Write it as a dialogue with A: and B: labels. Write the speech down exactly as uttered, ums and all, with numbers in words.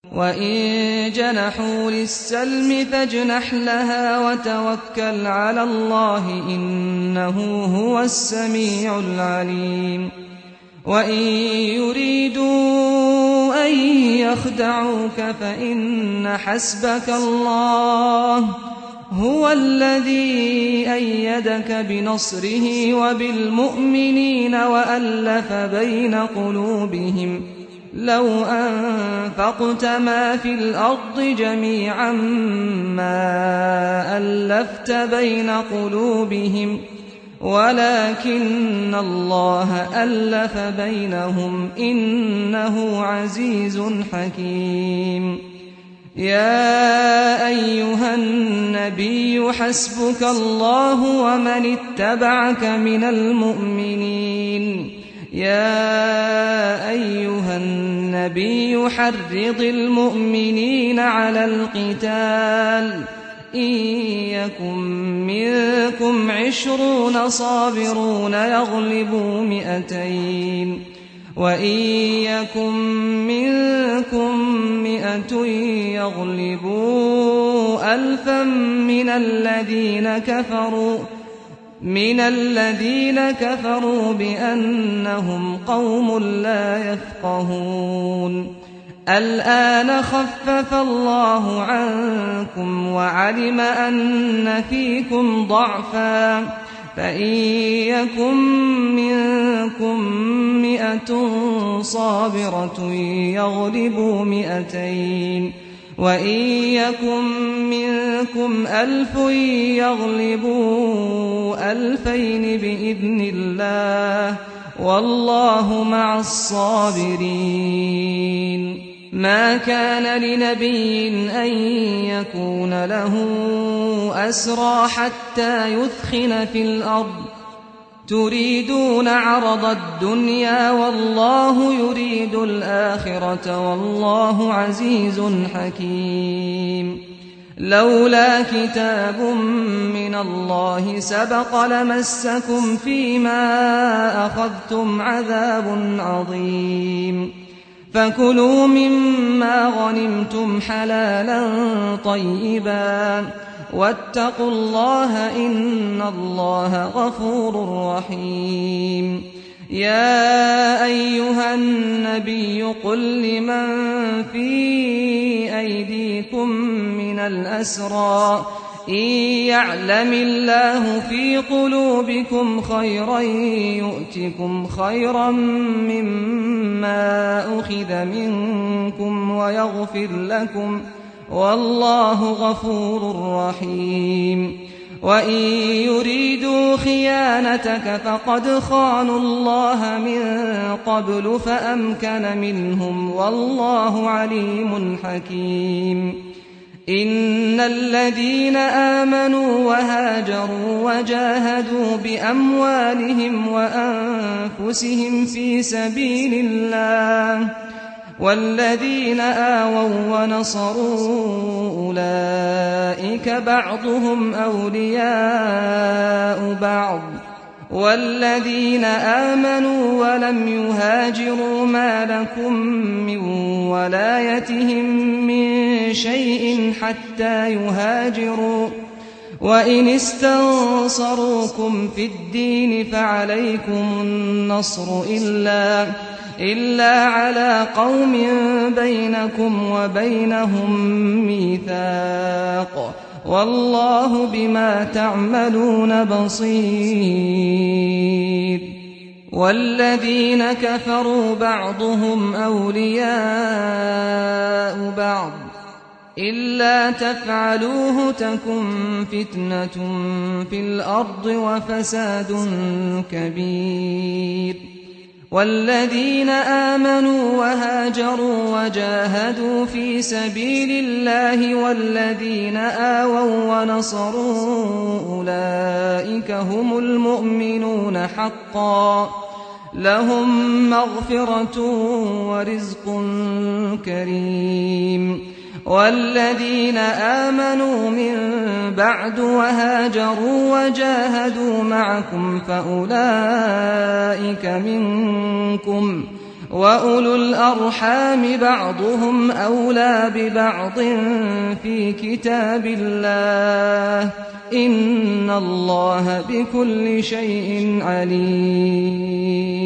A: وإن جنحوا للسلم فاجنح لها وتوكل على الله إنه هو السميع العليم وإن يريدوا أن يخدعوك فإن حسبك الله هو الذي أيدك بنصره وبالمؤمنين وألف بين قلوبهم لو أنفقت ما في الأرض جميعا ما ألفت بين قلوبهم ولكن الله ألف بينهم إنه عزيز حكيم يا أيها النبي حسبك الله ومن اتبعك من المؤمنين يا أيها النبي حرض المؤمنين على القتال إن يكن منكم عشرون صابرون يغلبوا مئتين وإن يكن منكم مئة يغلبوا ألفا من الذين كفروا من الذين كفروا بأنهم قوم لا يفقهون الآن خفف الله عنكم وعلم أن فيكم ضعفا فإن يكن منكم مئة صابرة يغلبوا مئتين وإن يكن منكم ألف يغلبوا ألفين بإذن الله والله مع الصابرين ما كان لنبي أن يكون له أسرى حتى يثخن في الأرض تريدون عرض الدنيا والله يريد الآخرة والله عزيز حكيم لولا كتاب من الله سبق لمسكم فيما أخذتم عذاب عظيم فكلوا مما غنمتم حلالا طيبا واتقوا الله إن الله غفور رحيم يا أيها النبي قل لمن في أيديكم من الأسرى إن يعلم الله في قلوبكم خيرا يؤتكم خيرا مما أخذ منكم ويغفر لكم والله غفور رحيم وإن يريدوا خيانتك فقد خانوا الله من قبل فأمكن منهم والله عليم حكيم إن الذين آمنوا وهاجروا وجاهدوا بأموالهم وأنفسهم في سبيل الله والذين آووا ونصروا أولئك بعضهم أولياء بعض والذين آمنوا ولم يهاجروا ما لكم من ولايتهم من شيء حتى يهاجروا وإن استنصروكم في الدين فعليكم النصر إلا إلا على قوم بينكم وبينهم ميثاق والله بما تعملون بصير والذين كفروا بعضهم أولياء بعض إلا تفعلوه تكن فتنة في الأرض وفساد كبير والذين آمنوا وهاجروا وجاهدوا في سبيل الله والذين آووا ونصروا أولئك هم المؤمنون حقا لهم مغفرة ورزق كريم والذين آمنوا من بعد وهاجروا وجاهدوا معكم فأولئك منكم وأولو الأرحام بعضهم أولى ببعض في كتاب الله إن الله بكل شيء عليم